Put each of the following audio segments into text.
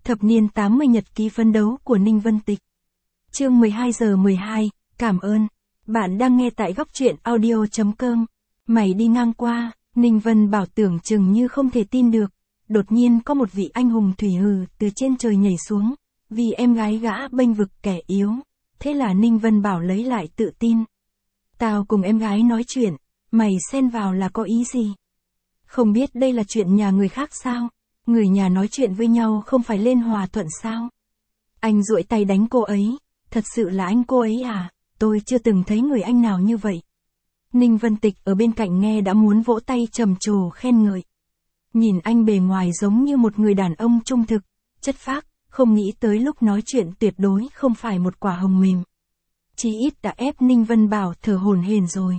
Thập niên 80 nhật ký phấn đấu của Ninh Vân Tịch. Chương 12 giờ 12, cảm ơn. Bạn đang nghe tại góc truyện audio.com. Mày đi ngang qua, Ninh Vân Bảo tưởng chừng như không thể tin được. Đột nhiên có một vị anh hùng thủy hừ từ trên trời nhảy xuống, vì em gái gã bênh vực kẻ yếu. Thế là Ninh Vân Bảo lấy lại tự tin. Tao cùng em gái nói chuyện, mày xen vào là có ý gì? Không biết đây là chuyện nhà người khác sao? Người nhà nói chuyện với nhau không phải lên hòa thuận sao? Anh duỗi tay đánh cô ấy, thật sự là anh cô ấy à? Tôi chưa từng thấy người anh nào như vậy. Ninh Vân Tịch ở bên cạnh nghe đã muốn vỗ tay trầm trồ khen ngợi. Nhìn anh bề ngoài giống như một người đàn ông trung thực, chất phác, không nghĩ tới lúc nói chuyện tuyệt đối không phải một quả hồng mềm. Chí ít đã ép Ninh Vân Bảo thở hổn hển rồi.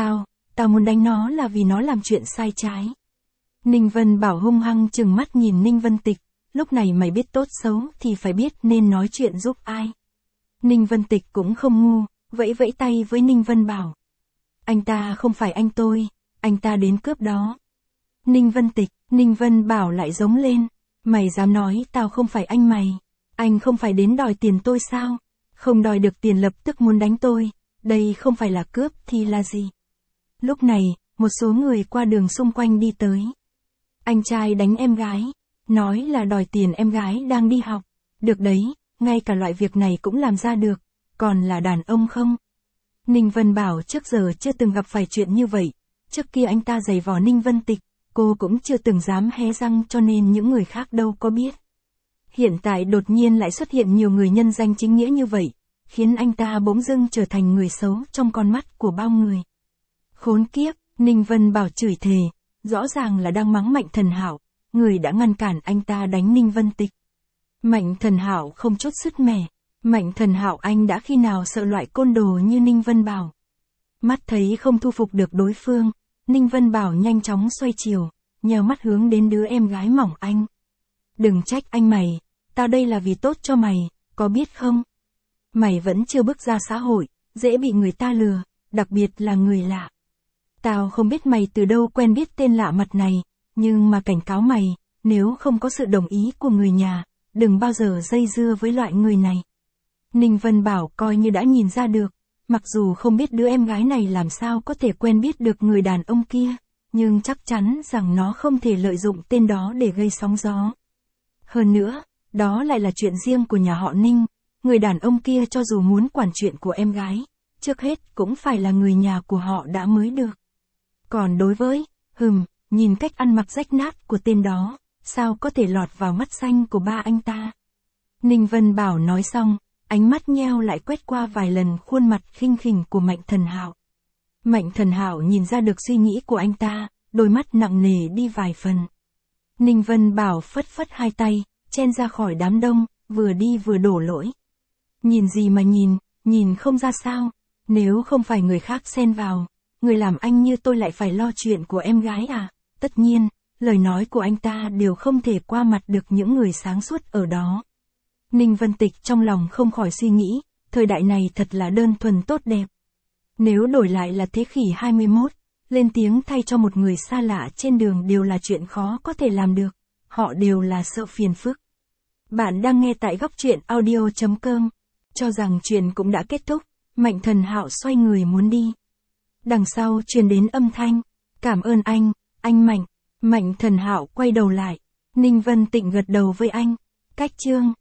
Tao muốn đánh nó là vì nó làm chuyện sai trái. Ninh Vân Bảo hung hăng trừng mắt nhìn Ninh Vân Tịch, lúc này mày biết tốt xấu thì phải biết nên nói chuyện giúp ai. Ninh Vân Tịch cũng không ngu, vẫy vẫy tay với Ninh Vân Bảo. Anh ta không phải anh tôi, anh ta đến cướp đó. Ninh Vân Tịch, Ninh Vân Bảo lại giống lên, mày dám nói tao không phải anh mày, anh không phải đến đòi tiền tôi sao? Không đòi được tiền lập tức muốn đánh tôi, đây không phải là cướp thì là gì? Lúc này, một số người qua đường xung quanh đi tới. Anh trai đánh em gái, nói là đòi tiền em gái đang đi học. Được đấy, ngay cả loại việc này cũng làm ra được, còn là đàn ông không? Ninh Vân Bảo trước giờ chưa từng gặp phải chuyện như vậy, trước kia anh ta giày vò Ninh Vân Tịch, cô cũng chưa từng dám hé răng cho nên những người khác đâu có biết. Hiện tại đột nhiên lại xuất hiện nhiều người nhân danh chính nghĩa như vậy, khiến anh ta bỗng dưng trở thành người xấu trong con mắt của bao người. Khốn kiếp, Ninh Vân Bảo chửi thề, rõ ràng là đang mắng Mạnh Thần Hạo, người đã ngăn cản anh ta đánh Ninh Vân Tịch. Mạnh Thần Hạo không chút sứt mẻ, Mạnh Thần Hạo anh đã khi nào sợ loại côn đồ như Ninh Vân Bảo. Mắt thấy không thu phục được đối phương, Ninh Vân Bảo nhanh chóng xoay chiều, nheo mắt hướng đến đứa em gái mỏng anh. Đừng trách anh mày, tao đây là vì tốt cho mày, có biết không? Mày vẫn chưa bước ra xã hội, dễ bị người ta lừa, đặc biệt là người lạ. Tao không biết mày từ đâu quen biết tên lạ mặt này, nhưng mà cảnh cáo mày, nếu không có sự đồng ý của người nhà, đừng bao giờ dây dưa với loại người này. Ninh Vân Bảo coi như đã nhìn ra được, mặc dù không biết đứa em gái này làm sao có thể quen biết được người đàn ông kia, nhưng chắc chắn rằng nó không thể lợi dụng tên đó để gây sóng gió. Hơn nữa, đó lại là chuyện riêng của nhà họ Ninh, người đàn ông kia cho dù muốn quản chuyện của em gái, trước hết cũng phải là người nhà của họ đã mới được. Còn đối với, nhìn cách ăn mặc rách nát của tên đó, sao có thể lọt vào mắt xanh của ba anh ta. Ninh Vân Bảo nói xong, ánh mắt nheo lại quét qua vài lần khuôn mặt khinh khỉnh của Mạnh Thần Hạo. Mạnh Thần Hạo nhìn ra được suy nghĩ của anh ta, đôi mắt nặng nề đi vài phần. Ninh Vân Bảo phất phất hai tay, chen ra khỏi đám đông, vừa đi vừa đổ lỗi. Nhìn gì mà nhìn không ra sao, nếu không phải người khác xen vào, người làm anh như tôi lại phải lo chuyện của em gái à? Tất nhiên, lời nói của anh ta đều không thể qua mặt được những người sáng suốt ở đó. Ninh Vân Tịch trong lòng không khỏi suy nghĩ, thời đại này thật là đơn thuần tốt đẹp. Nếu đổi lại là thế kỷ 21, lên tiếng thay cho một người xa lạ trên đường đều là chuyện khó có thể làm được, họ đều là sợ phiền phức. Bạn đang nghe tại góc truyện audio.com, cho rằng chuyện cũng đã kết thúc, Mạnh Thần Hạo xoay người muốn đi. Đằng sau truyền đến âm thanh, cảm ơn anh Mạnh. Mạnh Thần Hạo quay đầu lại, Ninh Vân Tịnh gật đầu với anh, cách chương.